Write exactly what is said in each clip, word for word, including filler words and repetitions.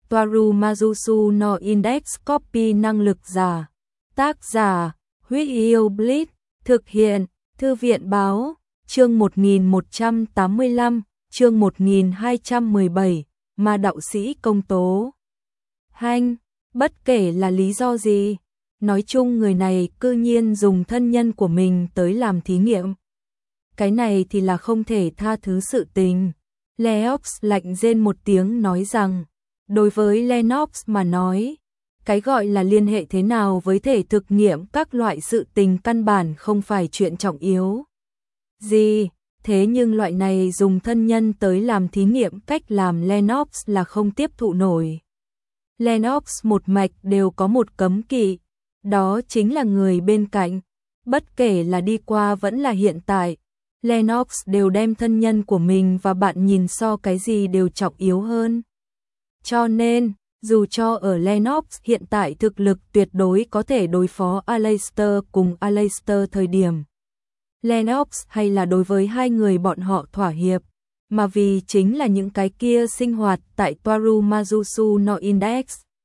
Toaru Mazusu no Index Copy năng lực giả. Tác giả, Huyết Yêu Blitz, thực hiện, Thư viện báo, chương một nghìn một trăm tám mươi lăm, chương một nghìn hai trăm mười bảy, Ma đạo sĩ công tố. Hanh, bất kể là lý do gì, nói chung người này cư nhiên dùng thân nhân của mình tới làm thí nghiệm. Cái này thì là không thể tha thứ sự tình. Leox lạnh rên một tiếng nói rằng, đối với Lennox mà nói, cái gọi là liên hệ thế nào với thể thực nghiệm các loại sự tình căn bản không phải chuyện trọng yếu. Gì, thế nhưng loại này dùng thân nhân tới làm thí nghiệm cách làm Lennox là không tiếp thụ nổi. Lennox một mạch đều có một cấm kỵ, đó chính là người bên cạnh, bất kể là đi qua vẫn là hiện tại. Lennox đều đem thân nhân của mình và bạn nhìn so cái gì đều trọng yếu hơn. Cho nên, dù cho ở Lennox hiện tại thực lực tuyệt đối có thể đối phó Aleister cùng Aleister thời điểm, Lennox hay là đối với hai người bọn họ thỏa hiệp, mà vì chính là những cái kia sinh hoạt tại Toaru Mazusu no Index.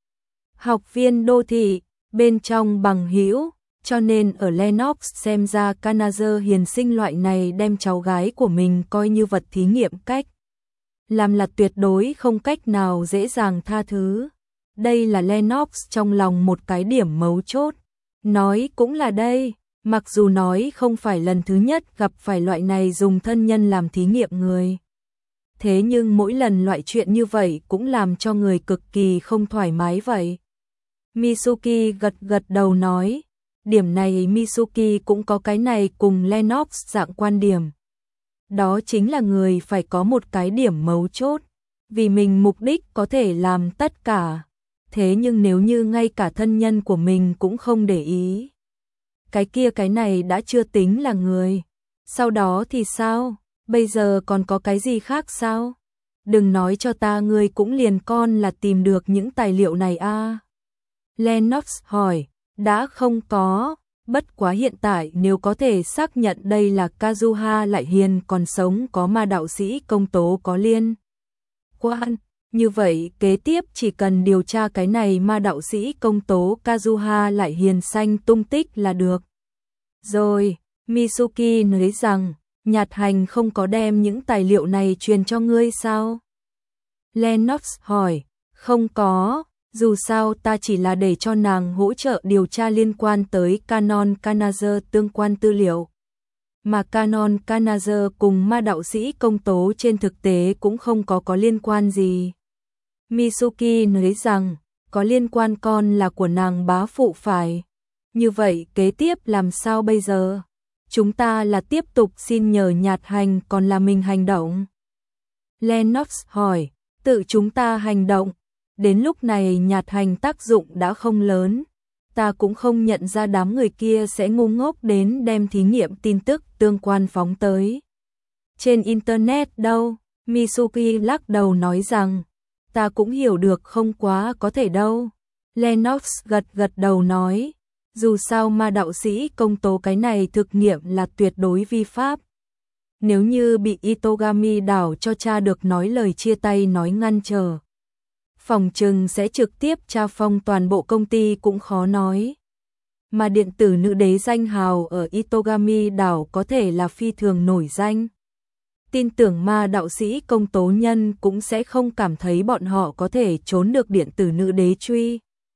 Học viên đô thị, bên trong bằng hữu, cho nên ở Lennox xem ra Kanazer hiền sinh loại này đem cháu gái của mình coi như vật thí nghiệm cách làm là tuyệt đối không cách nào dễ dàng tha thứ. Đây là Lennox trong lòng một cái điểm mấu chốt. Nói cũng là đây, mặc dù nói không phải lần thứ nhất gặp phải loại này dùng thân nhân làm thí nghiệm người. Thế nhưng mỗi lần loại chuyện như vậy cũng làm cho người cực kỳ không thoải mái vậy. Mitsuki gật gật đầu nói, điểm này Mitsuki cũng có cái này cùng Lennox dạng quan điểm. Đó chính là người phải có một cái điểm mấu chốt, vì mình mục đích có thể làm tất cả, thế nhưng nếu như ngay cả thân nhân của mình cũng không để ý, cái kia cái này đã chưa tính là người. Sau đó thì sao? Bây giờ còn có cái gì khác sao? Đừng nói cho ta ngươi cũng liền con là tìm được những tài liệu này a. À? Lennox hỏi, đã không có. Bất quá hiện tại nếu có thể xác nhận đây là Kazuha lại hiền còn sống có ma đạo sĩ công tố có liên quan, như vậy kế tiếp chỉ cần điều tra cái này ma đạo sĩ công tố Kazuha lại hiền xanh tung tích là được. Rồi, Mitsuki nói rằng, Nhạt Hành không có đem những tài liệu này truyền cho ngươi sao? Lennox hỏi, không có. Dù sao ta chỉ là để cho nàng hỗ trợ điều tra liên quan tới Canon Kanazer tương quan tư liệu. Mà Canon Kanazer cùng ma đạo sĩ công tố trên thực tế cũng không có có liên quan gì. Mitsuki nói rằng, có liên quan con là của nàng bá phụ phải. Như vậy kế tiếp làm sao bây giờ? Chúng ta là tiếp tục xin nhờ Nhạt Hành còn là mình hành động? Lennox hỏi, tự chúng ta hành động. Đến lúc này Nhạt Hành tác dụng đã không lớn, ta cũng không nhận ra đám người kia sẽ ngu ngốc đến đem thí nghiệm tin tức tương quan phóng tới trên Internet đâu. Mitsuki lắc đầu nói rằng, ta cũng hiểu được không quá có thể đâu. Lennox gật gật đầu nói, dù sao ma đạo sĩ công tố cái này thực nghiệm là tuyệt đối vi pháp. Nếu như bị Itogami đảo cho cha được nói lời chia tay nói ngăn trở, phòng trừng sẽ trực tiếp tra phong toàn bộ công ty cũng khó nói. Mà điện tử nữ đế danh hào ở Itogami đảo có thể là phi thường nổi danh. Tin tưởng ma đạo sĩ công tố nhân cũng sẽ không cảm thấy bọn họ có thể trốn được điện tử nữ đế truy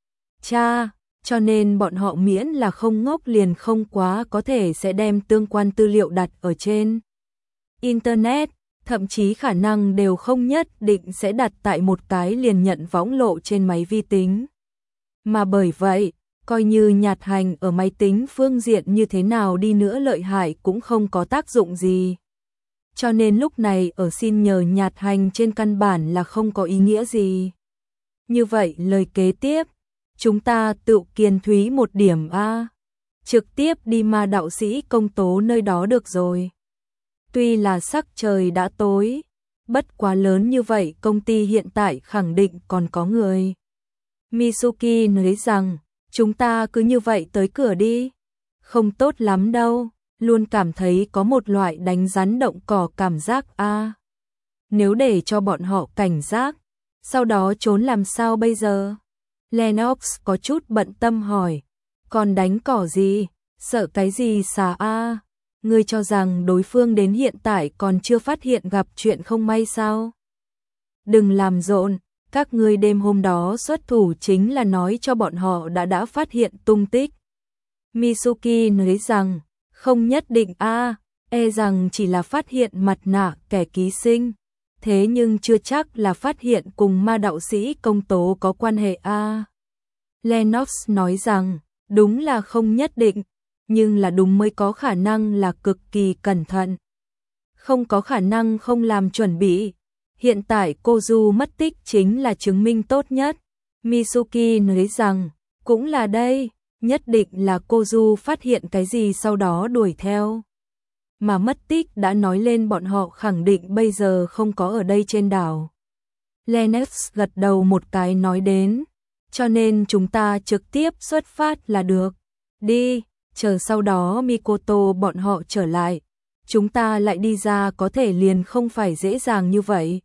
cha, cho nên bọn họ miễn là không ngốc liền không quá có thể sẽ đem tương quan tư liệu đặt ở trên Internet. Thậm chí khả năng đều không nhất định sẽ đặt tại một cái liền nhận võng lộ trên máy vi tính. Mà bởi vậy, coi như Nhạt Hành ở máy tính phương diện như thế nào đi nữa lợi hại cũng không có tác dụng gì. Cho nên lúc này ở xin nhờ Nhạt Hành trên căn bản là không có ý nghĩa gì. Như vậy lời kế tiếp, chúng ta tự kiên thúy một điểm a, trực tiếp đi ma đạo sĩ công tố nơi đó được rồi. Tuy là sắc trời đã tối, bất quá lớn như vậy công ty hiện tại khẳng định còn có người. Mitsuki nói rằng, chúng ta cứ như vậy tới cửa đi. Không tốt lắm đâu, luôn cảm thấy có một loại đánh rắn động cỏ cảm giác a. Nếu để cho bọn họ cảnh giác, Sau đó trốn làm sao bây giờ? Lennox có chút bận tâm hỏi. Còn đánh cỏ gì? Sợ cái gì xà a? Ngươi cho rằng đối phương đến hiện tại còn chưa phát hiện gặp chuyện không may sao? Đừng làm rộn, các ngươi đêm hôm đó xuất thủ chính là nói cho bọn họ đã đã phát hiện tung tích. Mitsuki nói rằng, không nhất định a, e rằng chỉ là phát hiện mặt nạ kẻ ký sinh, thế nhưng chưa chắc là phát hiện cùng ma đạo sĩ công tố có quan hệ a. Lennox nói rằng, đúng là không nhất định, nhưng là đúng mới có khả năng là cực kỳ cẩn thận. Không có khả năng không làm chuẩn bị. Hiện tại Kozu mất tích chính là chứng minh tốt nhất. Mitsuki nói rằng, cũng là đây, nhất định là Kozu phát hiện cái gì sau đó đuổi theo. Mà mất tích đã nói lên bọn họ khẳng định bây giờ không có ở đây trên đảo. Lennox gật đầu một cái nói đến, cho nên chúng ta trực tiếp xuất phát là được. Đi, chờ sau đó Mikoto bọn họ trở lại. Chúng ta lại đi ra có thể liền không phải dễ dàng như vậy.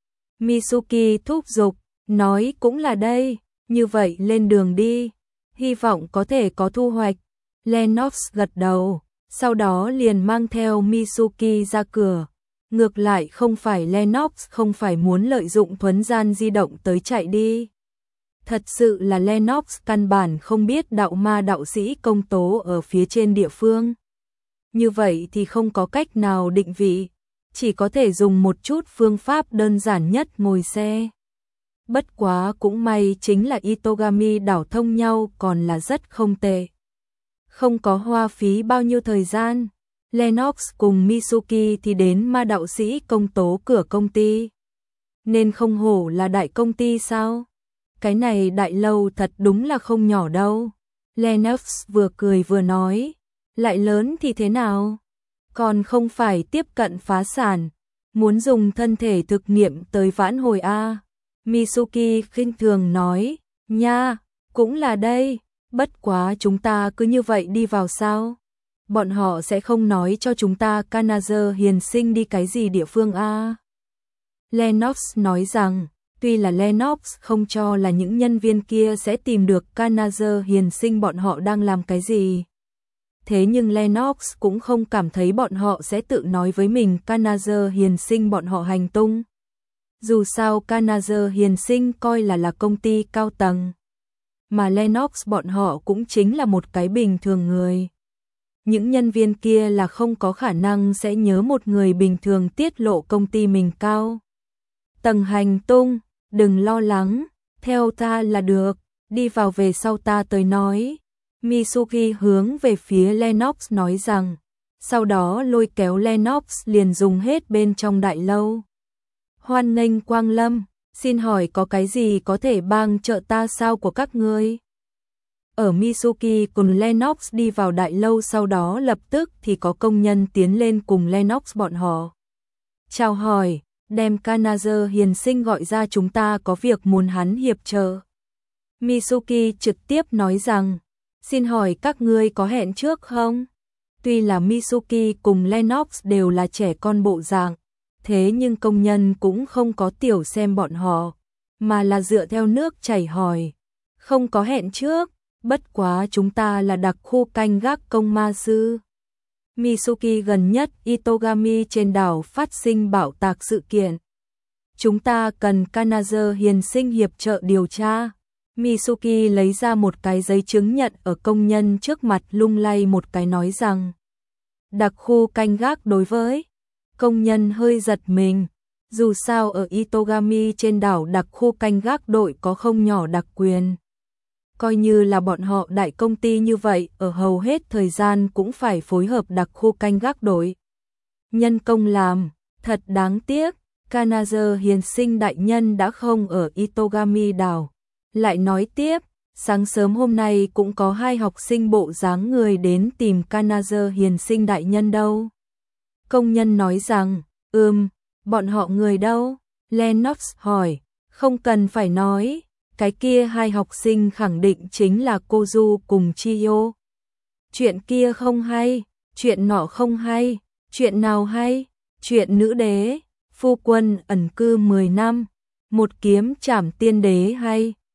Mitsuki thúc giục, nói cũng là đây, như vậy lên đường đi, hy vọng có thể có thu hoạch. Lennox gật đầu, sau đó liền mang theo Mitsuki ra cửa. Ngược lại không phải Lennox không phải muốn lợi dụng thuấn gian di động tới chạy đi. Thật sự là Lennox căn bản không biết đạo ma đạo sĩ công tố ở phía trên địa phương. Như vậy thì không có cách nào định vị, chỉ có thể dùng một chút phương pháp đơn giản nhất ngồi xe. Bất quá cũng may chính là Itogami đảo thông nhau còn là rất không tệ. Không có hoa phí bao nhiêu thời gian, Lennox cùng Mitsuki thì đến ma đạo sĩ công tố cửa công ty. Nên không hổ là đại công ty sao? Cái này đại lâu thật đúng là không nhỏ đâu. Lennox vừa cười vừa nói, lại lớn thì thế nào? Còn không phải tiếp cận phá sản, muốn dùng thân thể thực nghiệm tới vãn hồi a. Mitsuki khinh thường nói, nha, cũng là đây, bất quá chúng ta cứ như vậy đi vào sao? Bọn họ sẽ không nói cho chúng ta Kanazer hiền sinh đi cái gì địa phương a. Lennox nói rằng, tuy là Lennox không cho là những nhân viên kia sẽ tìm được Kanazer hiền sinh bọn họ đang làm cái gì. Thế nhưng Lennox cũng không cảm thấy bọn họ sẽ tự nói với mình Kanazer hiền sinh bọn họ hành tung. Dù sao Kanazer hiền sinh coi là là công ty cao tầng. Mà Lennox bọn họ cũng chính là một cái bình thường người. Những nhân viên kia là không có khả năng sẽ nhớ một người bình thường tiết lộ công ty mình cao tầng hành tung, đừng lo lắng, theo ta là được, đi vào về sau ta tới nói. Mitsuki hướng về phía Lennox nói rằng, sau đó lôi kéo Lennox liền dùng hết bên trong đại lâu. Hoan nghênh Quang Lâm, xin hỏi có cái gì có thể bang trợ ta sao của các ngươi? Ở Mitsuki cùng Lennox đi vào đại lâu sau đó lập tức thì có công nhân tiến lên cùng Lennox bọn họ. Chào hỏi, đem Kanazer hiền sinh gọi ra chúng ta có việc muốn hắn hiệp trợ. Mitsuki trực tiếp nói rằng, xin hỏi các ngươi có hẹn trước không? Tuy là Mitsuki cùng Lennox đều là trẻ con bộ dạng, thế nhưng công nhân cũng không có tiểu xem bọn họ, mà là dựa theo nước chảy hỏi. Không có hẹn trước, bất quá chúng ta là đặc khu canh gác công ma sư. Mitsuki gần nhất Itogami trên đảo phát sinh bạo tạc sự kiện. Chúng ta cần Kanazer hiền sinh hiệp trợ điều tra. Mitsuki lấy ra một cái giấy chứng nhận ở công nhân trước mặt lung lay một cái nói rằng, đặc khu canh gác đối với công nhân hơi giật mình. Dù sao ở Itogami trên đảo đặc khu canh gác đội có không nhỏ đặc quyền. Coi như là bọn họ đại công ty như vậy, ở hầu hết thời gian cũng phải phối hợp đặc khu canh gác đội. Nhân công làm, thật đáng tiếc, Kanazer hiền sinh đại nhân đã không ở Itogami đảo. Lại nói tiếp, sáng sớm hôm nay cũng có hai học sinh bộ dáng người đến tìm Kanazer hiền sinh đại nhân đâu. Công nhân nói rằng, ừm, bọn họ người đâu? Lennox hỏi, không cần phải nói. Cái kia hai học sinh khẳng định chính là Kozu cùng Chiyo. Chuyện kia không hay, chuyện nọ không hay, chuyện nào hay? Chuyện nữ đế, phu quân ẩn cư mười năm, một kiếm chảm tiên đế hay